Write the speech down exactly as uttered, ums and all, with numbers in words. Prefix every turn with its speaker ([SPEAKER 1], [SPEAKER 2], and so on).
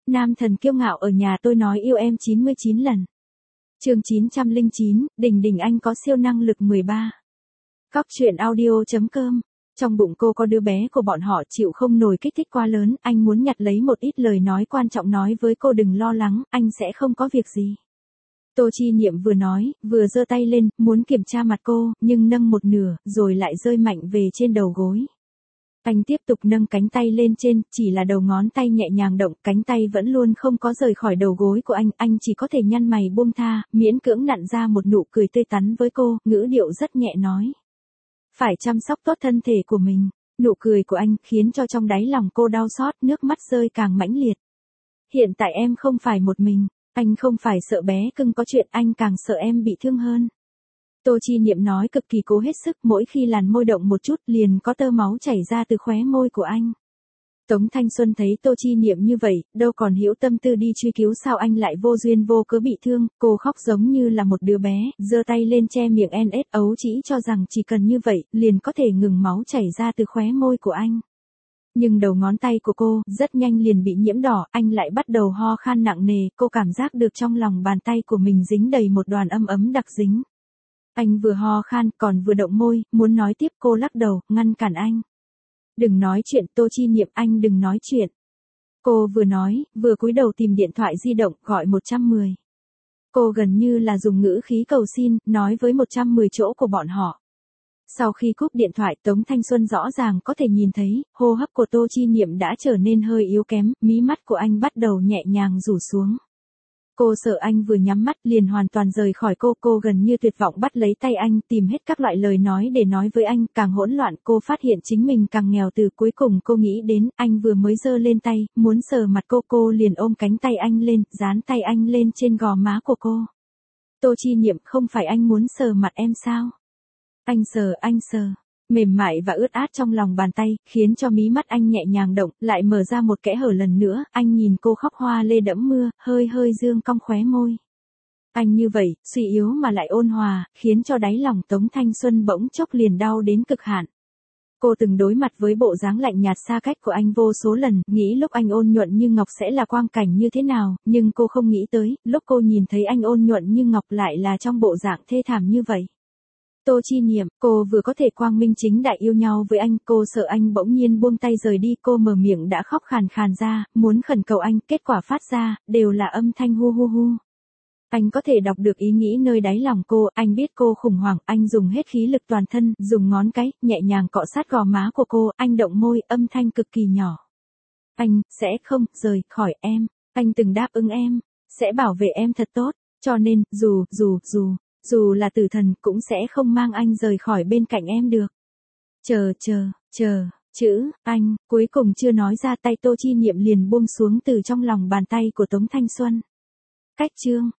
[SPEAKER 1] Nam thần kiêu ngạo ở nhà tôi nói yêu em chín mươi chín lần. Chương chín trăm lẻ chín, Đình Đình anh có siêu năng lực mười ba. Góc truyện audio.com. Trong bụng cô có đứa bé của bọn họ chịu không nổi kích thích quá lớn, anh muốn nhặt lấy một ít lời nói quan trọng nói với cô đừng lo lắng, anh sẽ không có việc gì. Tô Chi Niệm vừa nói, vừa giơ tay lên, muốn kiểm tra mặt cô, nhưng nâng một nửa, rồi lại rơi mạnh về trên đầu gối. Anh tiếp tục nâng cánh tay lên trên, chỉ là đầu ngón tay nhẹ nhàng động, cánh tay vẫn luôn không có rời khỏi đầu gối của anh, anh chỉ có thể nhăn mày buông tha, miễn cưỡng nặn ra một nụ cười tươi tắn với cô, ngữ điệu rất nhẹ nói. Phải chăm sóc tốt thân thể của mình, nụ cười của anh khiến cho trong đáy lòng cô đau xót, nước mắt rơi càng mãnh liệt. Hiện tại em không phải một mình, anh không phải sợ bé cưng có chuyện, anh càng sợ em bị thương hơn. Tô Chi Niệm nói cực kỳ cố hết sức, mỗi khi làn môi động một chút liền có tơ máu chảy ra từ khóe môi của anh. Tống Thanh Xuân thấy Tô Chi Niệm như vậy, đâu còn hữu tâm tư đi truy cứu sao anh lại vô duyên vô cớ bị thương, cô khóc giống như là một đứa bé, giơ tay lên che miệng en ét ấu chỉ cho rằng chỉ cần như vậy, liền có thể ngừng máu chảy ra từ khóe môi của anh. Nhưng đầu ngón tay của cô, rất nhanh liền bị nhiễm đỏ, anh lại bắt đầu ho khan nặng nề, cô cảm giác được trong lòng bàn tay của mình dính đầy một đoàn âm ấm đặc dính. Anh vừa ho khan, còn vừa động môi, muốn nói tiếp cô lắc đầu, ngăn cản anh. Đừng nói chuyện, Tô Chi Niệm, anh đừng nói chuyện. Cô vừa nói, vừa cúi đầu tìm điện thoại di động, gọi một trăm mười. Cô gần như là dùng ngữ khí cầu xin, nói với một trăm mười chỗ của bọn họ. Sau khi cúp điện thoại, Tống Thanh Xuân rõ ràng có thể nhìn thấy, hô hấp của Tô Chi Niệm đã trở nên hơi yếu kém, mí mắt của anh bắt đầu nhẹ nhàng rủ xuống. Cô sợ anh vừa nhắm mắt liền hoàn toàn rời khỏi cô, cô gần như tuyệt vọng bắt lấy tay anh, tìm hết các loại lời nói để nói với anh, càng hỗn loạn cô phát hiện chính mình càng nghèo, từ cuối cùng cô nghĩ đến, anh vừa mới giơ lên tay, muốn sờ mặt cô, cô liền ôm cánh tay anh lên, dán tay anh lên trên gò má của cô. Tô Chi Niệm, không phải anh muốn sờ mặt em sao? Anh sờ, anh sờ. Mềm mại và ướt át trong lòng bàn tay, khiến cho mí mắt anh nhẹ nhàng động, lại mở ra một kẽ hở lần nữa, anh nhìn cô khóc hoa lê đẫm mưa, hơi hơi dương cong khóe môi. Anh như vậy, suy yếu mà lại ôn hòa, khiến cho đáy lòng Tống Thanh Xuân bỗng chốc liền đau đến cực hạn. Cô từng đối mặt với bộ dáng lạnh nhạt xa cách của anh vô số lần, nghĩ lúc anh ôn nhuận như ngọc sẽ là quang cảnh như thế nào, nhưng cô không nghĩ tới, lúc cô nhìn thấy anh ôn nhuận như ngọc lại là trong bộ dạng thê thảm như vậy. Tô Chi Niệm, cô vừa có thể quang minh chính đại yêu nhau với anh, cô sợ anh bỗng nhiên buông tay rời đi, cô mở miệng đã khóc khàn khàn ra, muốn khẩn cầu anh, kết quả phát ra, đều là âm thanh hu hu hu. Anh có thể đọc được ý nghĩ nơi đáy lòng cô, anh biết cô khủng hoảng, anh dùng hết khí lực toàn thân, dùng ngón cái, nhẹ nhàng cọ sát gò má của cô, anh động môi, âm thanh cực kỳ nhỏ. Anh, sẽ không, rời, khỏi em, anh từng đáp ứng em, sẽ bảo vệ em thật tốt, cho nên, dù, dù, dù, dù là tử thần cũng sẽ không mang anh rời khỏi bên cạnh em được. Chờ, chờ, chờ, chữ, anh, cuối cùng chưa nói ra, tay Tô Chi Niệm liền buông xuống từ trong lòng bàn tay của Tống Thanh Xuân. Cách chương.